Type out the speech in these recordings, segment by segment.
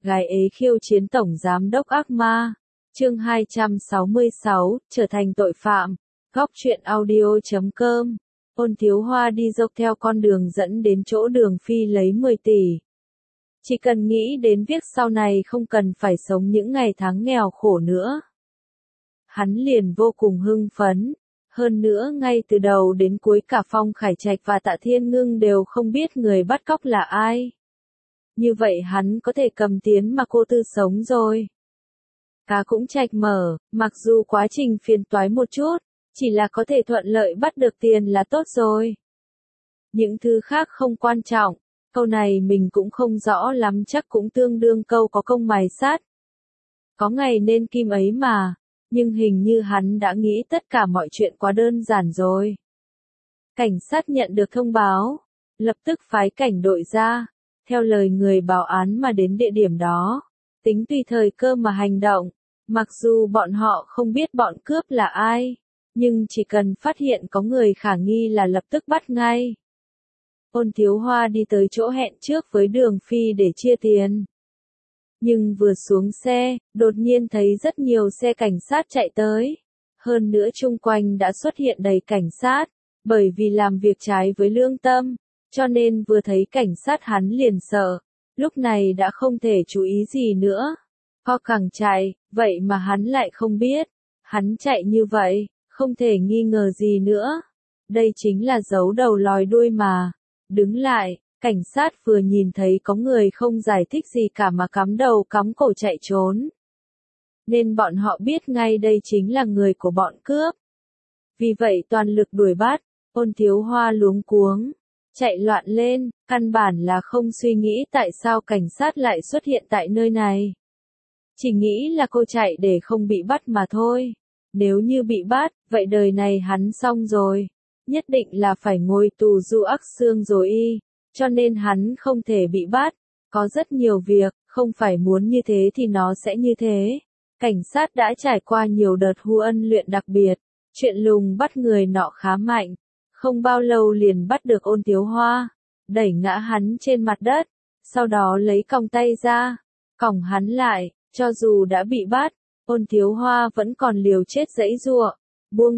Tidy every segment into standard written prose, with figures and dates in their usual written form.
Gái ế khiêu chiến tổng giám đốc ác ma. Chương 266, trở thành tội phạm. Góc truyện audio.com. Ôn Thiếu Hoa đi dọc theo con đường dẫn đến chỗ Đường Phi lấy 10 tỷ. Chỉ cần nghĩ đến việc sau này không cần phải sống những ngày tháng nghèo khổ nữa, hắn liền vô cùng hưng phấn. Hơn nữa ngay từ đầu đến cuối cả Phong Khải Trạch và Tạ Thiên Ngưng đều không biết người bắt cóc là ai. Như vậy hắn có thể cầm tiền mà cô tư sống rồi. Cá cũng Trạch mở, mặc dù quá trình phiền toái một chút, chỉ là có thể thuận lợi bắt được tiền là tốt rồi. Những thứ khác không quan trọng, câu này mình cũng không rõ lắm, chắc cũng tương đương câu có công mài sát. Có ngày nên kim ấy mà, nhưng hình như hắn đã nghĩ tất cả mọi chuyện quá đơn giản rồi. Cảnh sát nhận được thông báo, lập tức phái cảnh đội ra, theo lời người báo án mà đến địa điểm đó, tính tùy thời cơ mà hành động. Mặc dù bọn họ không biết bọn cướp là ai, nhưng chỉ cần phát hiện có người khả nghi là lập tức bắt ngay. Ôn Thiếu Hoa đi tới chỗ hẹn trước với Đường Phi để chia tiền. Nhưng vừa xuống xe, đột nhiên thấy rất nhiều xe cảnh sát chạy tới. Hơn nữa chung quanh đã xuất hiện đầy cảnh sát, bởi vì làm việc trái với lương tâm, cho nên vừa thấy cảnh sát hắn liền sợ. Lúc này đã không thể chú ý gì nữa. Ho càng chạy, vậy mà hắn lại không biết. Hắn chạy như vậy, không thể nghi ngờ gì nữa. Đây chính là giấu đầu lòi đuôi mà. Đứng lại, cảnh sát vừa nhìn thấy có người không giải thích gì cả mà cắm đầu cắm cổ chạy trốn. Nên bọn họ biết ngay đây chính là người của bọn cướp. Vì vậy toàn lực đuổi bắt, Ôn Thiếu Hoa luống cuống, chạy loạn lên, căn bản là không suy nghĩ tại sao cảnh sát lại xuất hiện tại nơi này. Chỉ nghĩ là cô chạy để không bị bắt mà thôi. Nếu như bị bắt, vậy đời này hắn xong rồi. Nhất định là phải ngồi tù du ác xương rồi y. Cho nên hắn không thể bị bắt. Có rất nhiều việc, không phải muốn như thế thì nó sẽ như thế. Cảnh sát đã trải qua nhiều đợt hu ân luyện đặc biệt. Chuyện lùng bắt người nọ khá mạnh. Không bao lâu liền bắt được Ôn Thiếu Hoa. Đẩy ngã hắn trên mặt đất. Sau đó lấy còng tay ra. Còng hắn lại. Cho dù đã bị bắt, Ôn Thiếu Hoa vẫn còn liều chết giãy giụa. Buông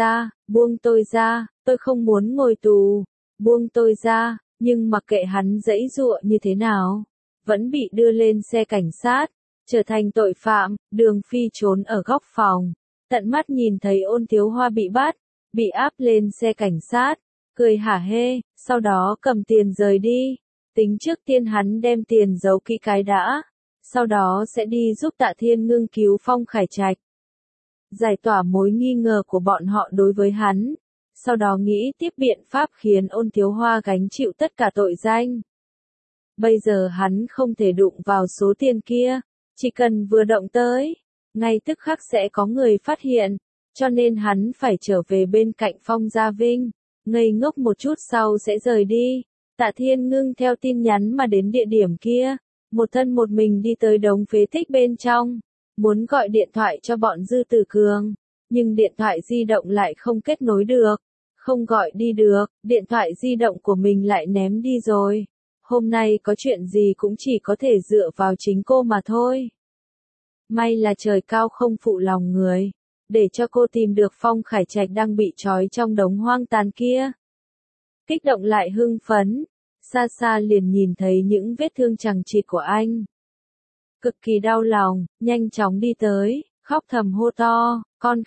tôi ra, tôi không muốn ngồi tù. Buông tôi ra, nhưng mặc kệ hắn giãy giụa như thế nào, vẫn bị đưa lên xe cảnh sát, trở thành tội phạm. Đường Phi trốn ở góc phòng, tận mắt nhìn thấy Ôn Thiếu Hoa bị bắt, bị áp lên xe cảnh sát, cười hả hê, sau đó cầm tiền rời đi. Tính trước tiên hắn đem tiền giấu kỹ cái đã. Sau đó sẽ đi giúp Tạ Thiên Ngưng cứu Phong Khải Trạch. Giải tỏa mối nghi ngờ của bọn họ đối với hắn. Sau đó nghĩ tiếp biện pháp khiến Ôn Thiếu Hoa gánh chịu tất cả tội danh. Bây giờ hắn không thể đụng vào số tiền kia. Chỉ cần vừa động tới, ngay tức khắc sẽ có người phát hiện. Cho nên hắn phải trở về bên cạnh Phong Gia Vinh. Ngây ngốc một chút sau sẽ rời đi. Tạ Thiên Ngưng theo tin nhắn mà đến địa điểm kia. Một thân một mình đi tới đống phế tích bên trong, muốn gọi điện thoại cho bọn Dư Tử Cường, nhưng điện thoại di động lại không kết nối được, không gọi đi được, điện thoại di động của mình lại ném đi rồi. Hôm nay có chuyện gì cũng chỉ có thể dựa vào chính cô mà thôi. May là trời cao không phụ lòng người, để cho cô tìm được Phong Khải Trạch đang bị trói trong đống hoang tàn kia. Kích động lại hưng phấn. Xa xa liền nhìn thấy những vết thương chằng chịt của anh. Cực kỳ đau lòng, nhanh chóng đi tới, khóc thầm hô to, con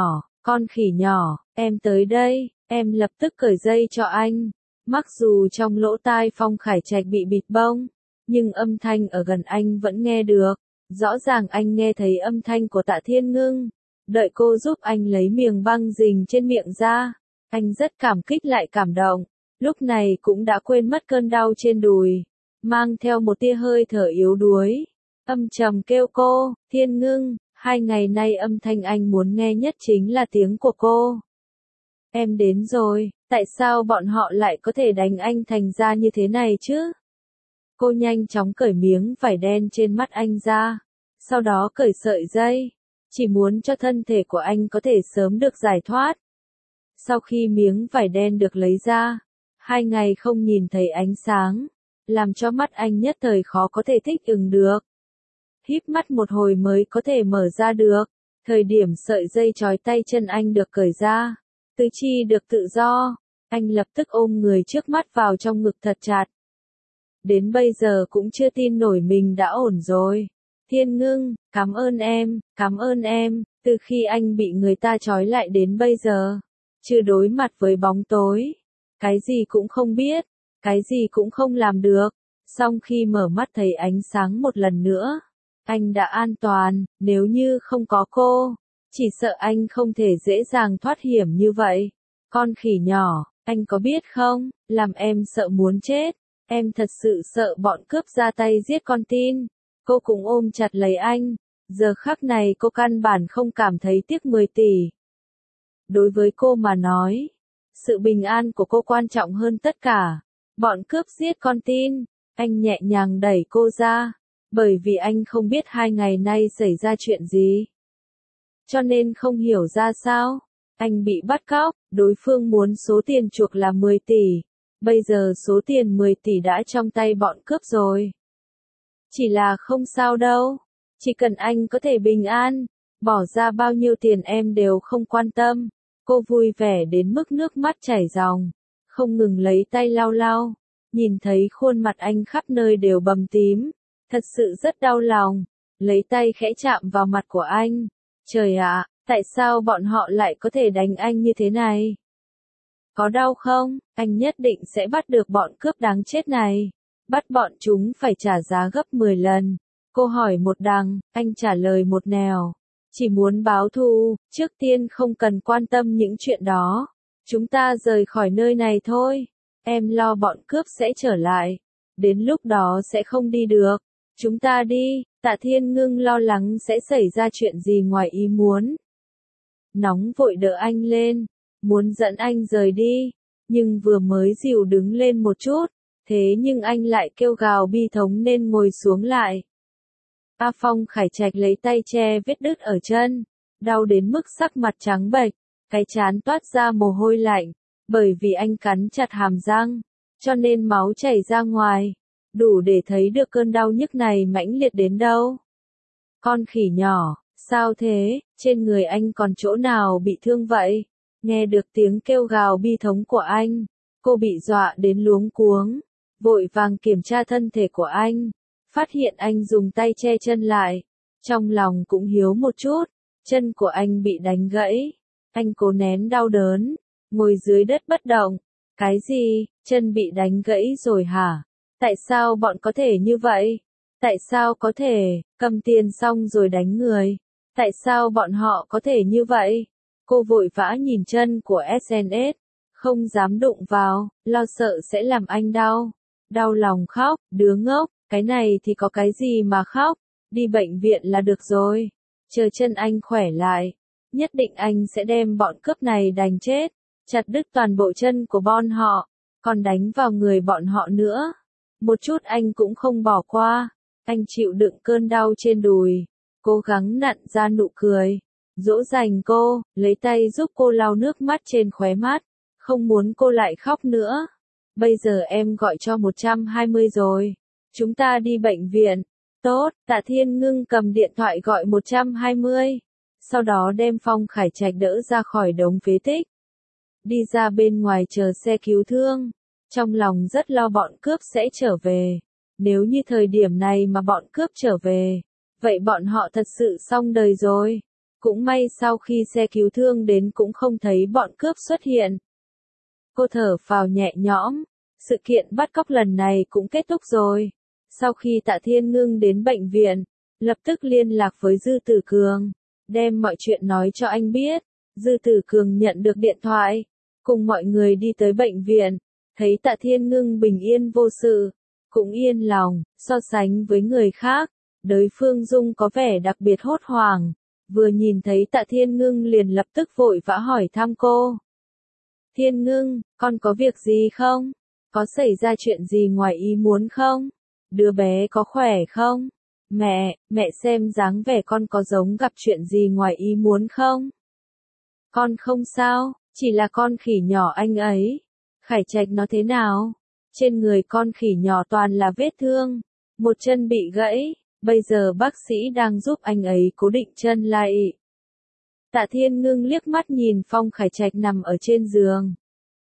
khỉ nhỏ, em tới đây, em lập tức cởi dây cho anh. Mặc dù trong lỗ tai Phong Khải Trạch bị bịt bông, nhưng âm thanh ở gần anh vẫn nghe được. Rõ ràng anh nghe thấy âm thanh của Tạ Thiên Ngưng. Đợi cô giúp anh lấy miếng băng dính trên miệng ra. Anh rất cảm kích lại cảm động. Lúc này cũng đã quên mất cơn đau trên đùi, mang theo một tia hơi thở yếu đuối, âm trầm kêu cô, Thiên Ngưng, 2 ngày nay âm thanh anh muốn nghe nhất chính là tiếng của cô. Em đến rồi, tại sao bọn họ lại có thể đánh anh thành ra như thế này chứ? Cô nhanh chóng cởi miếng vải đen trên mắt anh ra, sau đó cởi sợi dây, chỉ muốn cho thân thể của anh có thể sớm được giải thoát. Sau khi miếng vải đen được lấy ra, 2 ngày không nhìn thấy ánh sáng, làm cho mắt anh nhất thời khó có thể thích ứng được. híp mắt một hồi mới có thể mở ra được. Thời điểm sợi dây trói tay chân anh được cởi ra, tứ chi được tự do, anh lập tức ôm người trước mắt vào trong ngực thật chặt. Đến bây giờ cũng chưa tin nổi mình đã ổn rồi. Thiên Ngưng, cảm ơn em, từ khi anh bị người ta trói lại đến bây giờ, chưa đối mặt với bóng tối, cái gì cũng không biết, cái gì cũng không làm được, song khi mở mắt thấy ánh sáng một lần nữa, anh đã an toàn, nếu như không có cô, chỉ sợ anh không thể dễ dàng thoát hiểm như vậy. Con khỉ nhỏ, anh có biết không, làm em sợ muốn chết, em thật sự sợ bọn cướp ra tay giết con tin. Cô cũng ôm chặt lấy anh, giờ khắc này cô căn bản không cảm thấy tiếc 10 tỷ. Đối với cô mà nói, sự bình an của cô quan trọng hơn tất cả. Bọn cướp giết con tin, anh nhẹ nhàng đẩy cô ra, bởi vì anh không biết 2 ngày nay xảy ra chuyện gì. Cho nên không hiểu ra sao, anh bị bắt cóc, đối phương muốn số tiền chuộc là 10 tỷ, bây giờ số tiền 10 tỷ đã trong tay bọn cướp rồi. Chỉ là không sao đâu, chỉ cần anh có thể bình an, bỏ ra bao nhiêu tiền em đều không quan tâm. Cô vui vẻ đến mức nước mắt chảy ròng, không ngừng lấy tay lau lau, nhìn thấy khuôn mặt anh khắp nơi đều bầm tím, thật sự rất đau lòng, lấy tay khẽ chạm vào mặt của anh. Trời ạ, tại sao bọn họ lại có thể đánh anh như thế này? Có đau không? Anh nhất định sẽ bắt được bọn cướp đáng chết này. Bắt bọn chúng phải trả giá gấp 10 lần. Cô hỏi một đằng, anh trả lời một nẻo. Chỉ muốn báo thù, trước tiên không cần quan tâm những chuyện đó. Chúng ta rời khỏi nơi này thôi. Em lo bọn cướp sẽ trở lại. Đến lúc đó sẽ không đi được. Chúng ta đi. Tạ Thiên Ngưng lo lắng sẽ xảy ra chuyện gì ngoài ý muốn. Nóng vội đỡ anh lên, muốn dẫn anh rời đi. Nhưng vừa mới dìu đứng lên một chút, thế nhưng anh lại kêu gào bi thống nên ngồi xuống lại. A Phong Khải Trạch lấy tay che vết đứt ở chân, đau đến mức sắc mặt trắng bệch, cái trán toát ra mồ hôi lạnh, bởi vì anh cắn chặt hàm răng, cho nên máu chảy ra ngoài, đủ để thấy được cơn đau nhức này mãnh liệt đến đâu. Con khỉ nhỏ, sao thế, trên người anh còn chỗ nào bị thương vậy? Nghe được tiếng kêu gào bi thống của anh, cô bị dọa đến luống cuống, vội vàng kiểm tra thân thể của anh, phát hiện anh dùng tay che chân lại, trong lòng cũng hiếu một chút, chân của anh bị đánh gãy, anh cố nén đau đớn, ngồi dưới đất bất động. Cái gì, chân bị đánh gãy rồi hả? Tại sao bọn có thể như vậy? Tại sao có thể, cầm tiền xong rồi đánh người? Tại sao bọn họ có thể như vậy? Cô vội vã nhìn chân của SNS, không dám đụng vào, lo sợ sẽ làm anh đau. Đau lòng khóc, đứa ngốc, cái này thì có cái gì mà khóc, đi bệnh viện là được rồi. Chờ chân anh khỏe lại, nhất định anh sẽ đem bọn cướp này đánh chết, chặt đứt toàn bộ chân của bọn họ, còn đánh vào người bọn họ nữa. Một chút anh cũng không bỏ qua, anh chịu đựng cơn đau trên đùi, cố gắng nặn ra nụ cười, dỗ dành cô, lấy tay giúp cô lau nước mắt trên khóe mắt, không muốn cô lại khóc nữa. Bây giờ em gọi cho 120 rồi, chúng ta đi bệnh viện. Tốt, Tạ Thiên Ngưng cầm điện thoại gọi 120, sau đó đem Phong Khải Trạch đỡ ra khỏi đống phế tích. Đi ra bên ngoài chờ xe cứu thương, trong lòng rất lo bọn cướp sẽ trở về. Nếu như thời điểm này mà bọn cướp trở về, vậy bọn họ thật sự xong đời rồi. Cũng may sau khi xe cứu thương đến cũng không thấy bọn cướp xuất hiện. Cô thở phào nhẹ nhõm, sự kiện bắt cóc lần này cũng kết thúc rồi. Sau khi Tạ Thiên Ngưng đến bệnh viện, lập tức liên lạc với Dư Tử Cường, đem mọi chuyện nói cho anh biết. Dư Tử Cường nhận được điện thoại, cùng mọi người đi tới bệnh viện, thấy Tạ Thiên Ngưng bình yên vô sự, cũng yên lòng. So sánh với người khác, đối phương Dung có vẻ đặc biệt hốt hoảng, vừa nhìn thấy Tạ Thiên Ngưng liền lập tức vội vã hỏi thăm cô. Thiên Ngưng, con có việc gì không? Có xảy ra chuyện gì ngoài ý muốn không? Đứa bé có khỏe không? Mẹ xem dáng vẻ con có giống gặp chuyện gì ngoài ý muốn không? Con không sao, chỉ là con khỉ nhỏ anh ấy. Khải Trạch nó thế nào? Trên người con khỉ nhỏ toàn là vết thương, một chân bị gãy, Bây giờ bác sĩ đang giúp anh ấy cố định chân lại. Tạ Thiên Ngưng liếc mắt nhìn Phong Khải Trạch nằm ở trên giường.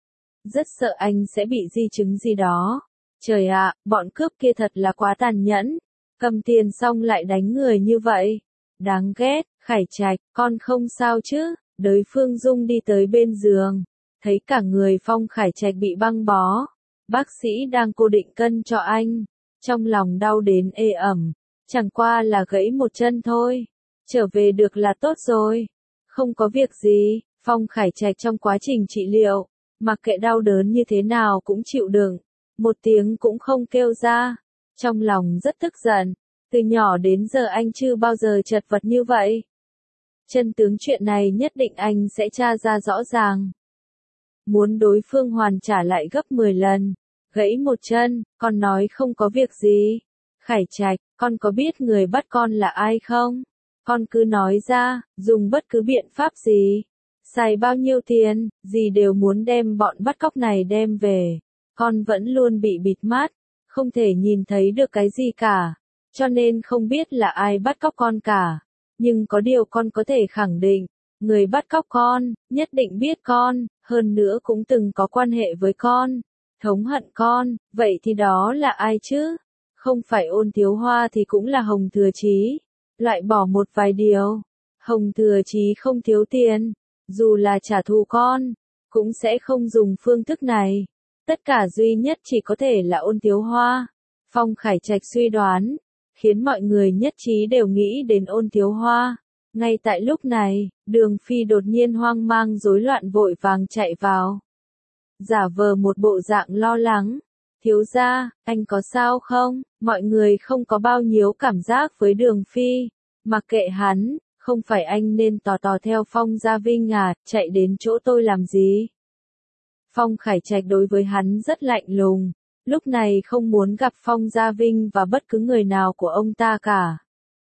Rất sợ anh sẽ bị di chứng gì đó. Trời ạ, bọn cướp kia thật là quá tàn nhẫn. Cầm tiền xong lại đánh người như vậy. Đáng ghét. Khải Trạch, con không sao chứ? Đới Phương Dung đi tới bên giường. Thấy cả người Phong Khải Trạch bị băng bó. Bác sĩ đang cố định cân cho anh. Trong lòng đau đến ê ẩm. Chẳng qua là gãy một chân thôi. Trở về được là tốt rồi. Không có việc gì. Phong Khải Trạch trong quá trình trị liệu. Mặc kệ đau đớn như thế nào cũng chịu đựng. Một tiếng cũng không kêu ra. Trong lòng rất tức giận. Từ nhỏ đến giờ anh chưa bao giờ chật vật như vậy. Chân tướng chuyện này nhất định anh sẽ tra ra rõ ràng. Muốn đối phương hoàn trả lại gấp 10 lần. Gãy một chân, con nói không có việc gì. Khải Trạch, con có biết người bắt con là ai không? Con cứ nói ra, dùng bất cứ biện pháp gì. Xài bao nhiêu tiền, gì đều muốn đem bọn bắt cóc này đem về. Con vẫn luôn bị bịt mắt, không thể nhìn thấy được cái gì cả. Cho nên không biết là ai bắt cóc con cả. Nhưng có điều con có thể khẳng định, người bắt cóc con, nhất định biết con, hơn nữa cũng từng có quan hệ với con, thống hận con, vậy thì đó là ai chứ? Không phải Ôn Thiếu Hoa thì cũng là Hồng Thừa Chí. Loại bỏ một vài điều. Hồng Thừa Chí không thiếu tiền, dù là trả thù con, cũng sẽ không dùng phương thức này. Tất cả duy nhất chỉ có thể là Ôn Thiếu Hoa. Phong Khải Trạch suy đoán, khiến mọi người nhất trí đều nghĩ đến Ôn Thiếu Hoa. Ngay tại lúc này, Đường Phi đột nhiên hoang mang rối loạn vội vàng chạy vào. Giả vờ một bộ dạng lo lắng. Thiếu gia, anh có sao không? Mọi người không có bao nhiêu cảm giác với Đường Phi. Mặc kệ hắn, không phải anh nên tò theo Phong Gia Vinh à, chạy đến chỗ tôi làm gì? Phong Khải Trạch đối với hắn rất lạnh lùng. Lúc này không muốn gặp Phong Gia Vinh và bất cứ người nào của ông ta cả.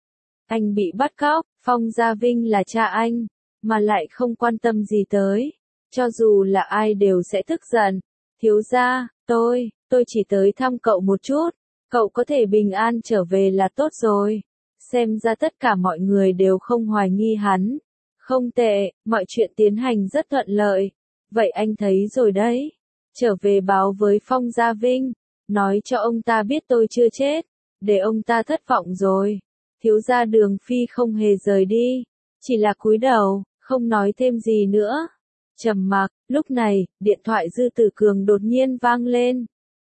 Anh bị bắt cóc, Phong Gia Vinh là cha anh, mà lại không quan tâm gì tới. Cho dù là ai đều sẽ tức giận. Thiếu gia, tôi chỉ tới thăm cậu một chút. Cậu có thể bình an trở về là tốt rồi. Xem ra tất cả mọi người đều không hoài nghi hắn. Không tệ, mọi chuyện tiến hành rất thuận lợi. Vậy anh thấy rồi đấy. Trở về báo với Phong Gia Vinh. Nói cho ông ta biết tôi chưa chết. Để ông ta thất vọng rồi. Thiếu gia Đường Phi không hề rời đi. Chỉ là cúi đầu, không nói thêm gì nữa. Trầm mặc, lúc này, điện thoại Dư Tử Cường đột nhiên vang lên.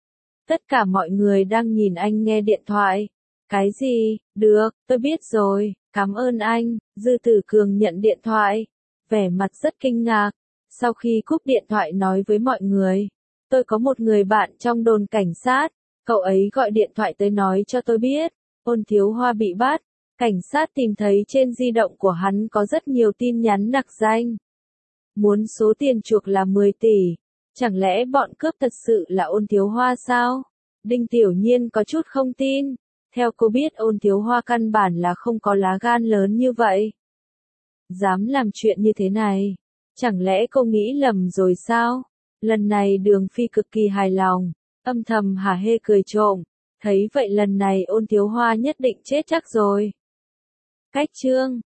Tất cả mọi người đang nhìn anh nghe điện thoại. Cái gì? Được, tôi biết rồi, cảm ơn anh. Dư Tử Cường nhận điện thoại. Vẻ mặt rất kinh ngạc. Sau khi cúp điện thoại nói với mọi người. Tôi có một người bạn trong đồn cảnh sát. Cậu ấy gọi điện thoại tới nói cho tôi biết. Ôn Thiếu Hoa bị bắt. Cảnh sát tìm thấy trên di động của hắn có rất nhiều tin nhắn nặc danh. Muốn số tiền chuộc là 10 tỷ. Chẳng lẽ bọn cướp thật sự là Ôn Thiếu Hoa sao? Đinh Tiểu Nhiên có chút không tin. Theo cô biết Ôn Thiếu Hoa căn bản là không có lá gan lớn như vậy. Dám làm chuyện như thế này. Chẳng lẽ cô nghĩ lầm rồi sao? Lần này Đường Phi cực kỳ hài lòng. Âm thầm hả hê cười trộm. Thấy vậy lần này Ôn Thiếu Hoa nhất định chết chắc rồi. Cách chương